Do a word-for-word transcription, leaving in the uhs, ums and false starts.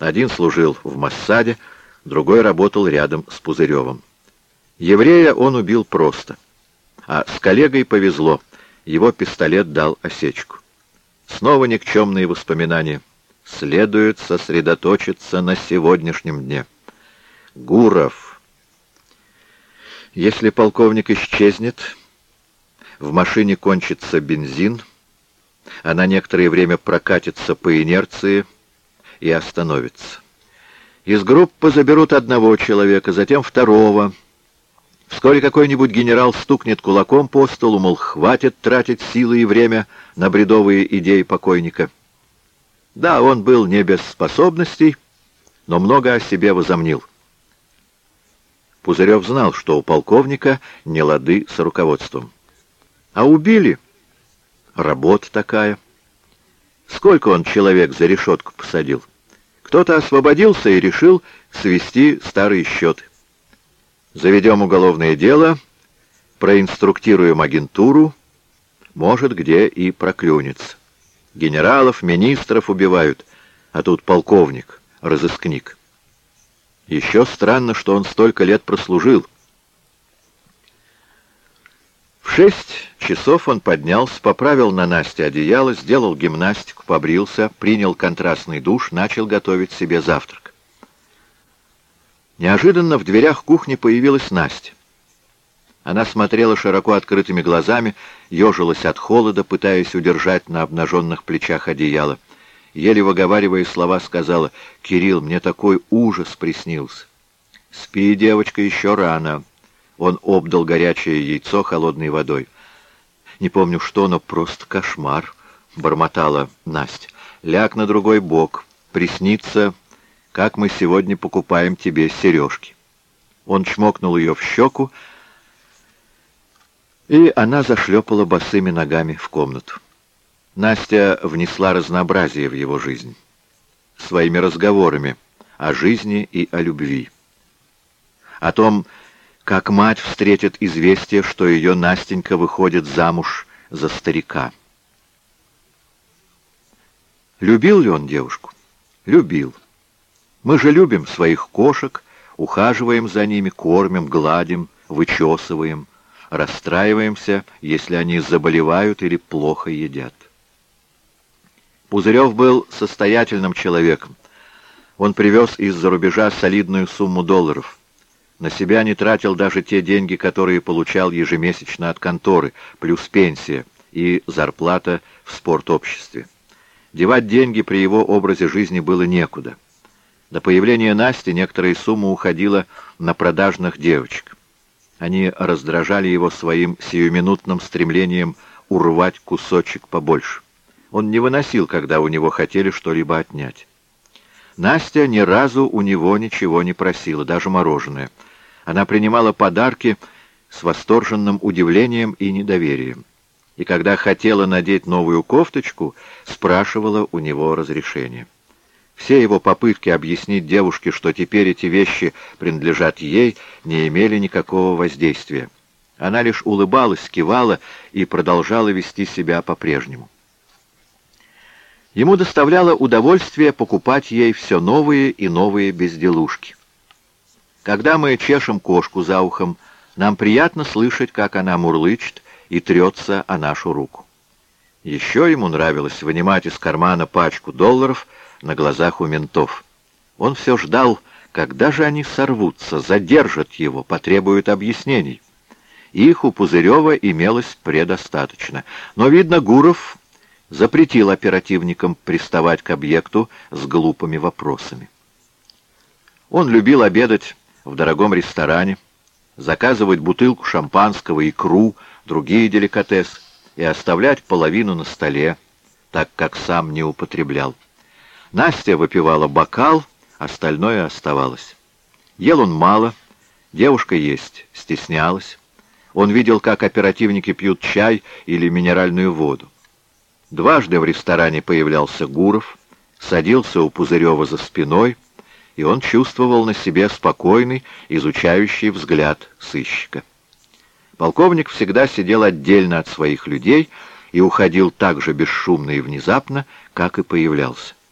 Один служил в Моссаде, другой работал рядом с Пузыревым. Еврея он убил просто. А с коллегой повезло, его пистолет дал осечку. Снова никчемные воспоминания. Следует сосредоточиться на сегодняшнем дне. Гуров. Если полковник исчезнет, в машине кончится бензин, она некоторое время прокатится по инерции и остановится. Из группы заберут одного человека, затем второго. Вскоре какой-нибудь генерал стукнет кулаком по столу, мол, хватит тратить силы и время на бредовые идеи покойника. Да, он был не без способностей, но много о себе возомнил. Пузырев знал, что у полковника не лады с руководством. А убили? Работа такая. Сколько он человек за решетку посадил? Кто-то освободился и решил свести старые счеты. Заведем уголовное дело, проинструктируем агентуру, может, где и проклюнется. Генералов, министров убивают, а тут полковник, разыскник. Еще странно, что он столько лет прослужил. В шесть часов он поднялся, поправил на Насте одеяло, сделал гимнастику, побрился, принял контрастный душ, начал готовить себе завтрак. Неожиданно в дверях кухни появилась Настя. Она смотрела широко открытыми глазами, ежилась от холода, пытаясь удержать на обнаженных плечах одеяло. Еле выговаривая слова, сказала: «Кирилл, мне такой ужас приснился». «Спи, девочка, еще рано». Он обдал горячее яйцо холодной водой. «Не помню что, но просто кошмар», — бормотала Настя. «Ляг на другой бок. Приснится, как мы сегодня покупаем тебе сережки». Он чмокнул ее в щеку, и она зашлепала босыми ногами в комнату. Настя внесла разнообразие в его жизнь своими разговорами о жизни и о любви. О том, как мать встретит известие, что ее Настенька выходит замуж за старика. Любил ли он девушку? Любил. Мы же любим своих кошек, ухаживаем за ними, кормим, гладим, вычесываем, расстраиваемся, если они заболевают или плохо едят. Пузырев был состоятельным человеком. Он привез из-за рубежа солидную сумму долларов. На себя не тратил даже те деньги, которые получал ежемесячно от конторы, плюс пенсия и зарплата в спортобществе. Девать деньги при его образе жизни было некуда. До появления Насти некоторая сумма уходила на продажных девочек. Они раздражали его своим сиюминутным стремлением урвать кусочек побольше. Он не выносил, когда у него хотели что-либо отнять. Настя ни разу у него ничего не просила, даже мороженое. Она принимала подарки с восторженным удивлением и недоверием. И когда хотела надеть новую кофточку, спрашивала у него разрешения. Все его попытки объяснить девушке, что теперь эти вещи принадлежат ей, не имели никакого воздействия. Она лишь улыбалась, кивала и продолжала вести себя по-прежнему. Ему доставляло удовольствие покупать ей все новые и новые безделушки. Когда мы чешем кошку за ухом, нам приятно слышать, как она мурлычет и трется о нашу руку. Еще ему нравилось вынимать из кармана пачку долларов на глазах у ментов. Он все ждал, когда же они сорвутся, задержат его, потребуют объяснений. Их у Пузырева имелось предостаточно. Но, видно, Гуров запретил оперативникам приставать к объекту с глупыми вопросами. Он любил обедать в дорогом ресторане, заказывать бутылку шампанского, икру, другие деликатесы и оставлять половину на столе, так как сам не употреблял. Настя выпивала бокал, остальное оставалось. Ел он мало, девушка есть стеснялась. Он видел, как оперативники пьют чай или минеральную воду. Дважды в ресторане появлялся Гуров, садился у Пузырева за спиной, и он чувствовал на себе спокойный, изучающий взгляд сыщика. Полковник всегда сидел отдельно от своих людей и уходил так же бесшумно и внезапно, как и появлялся.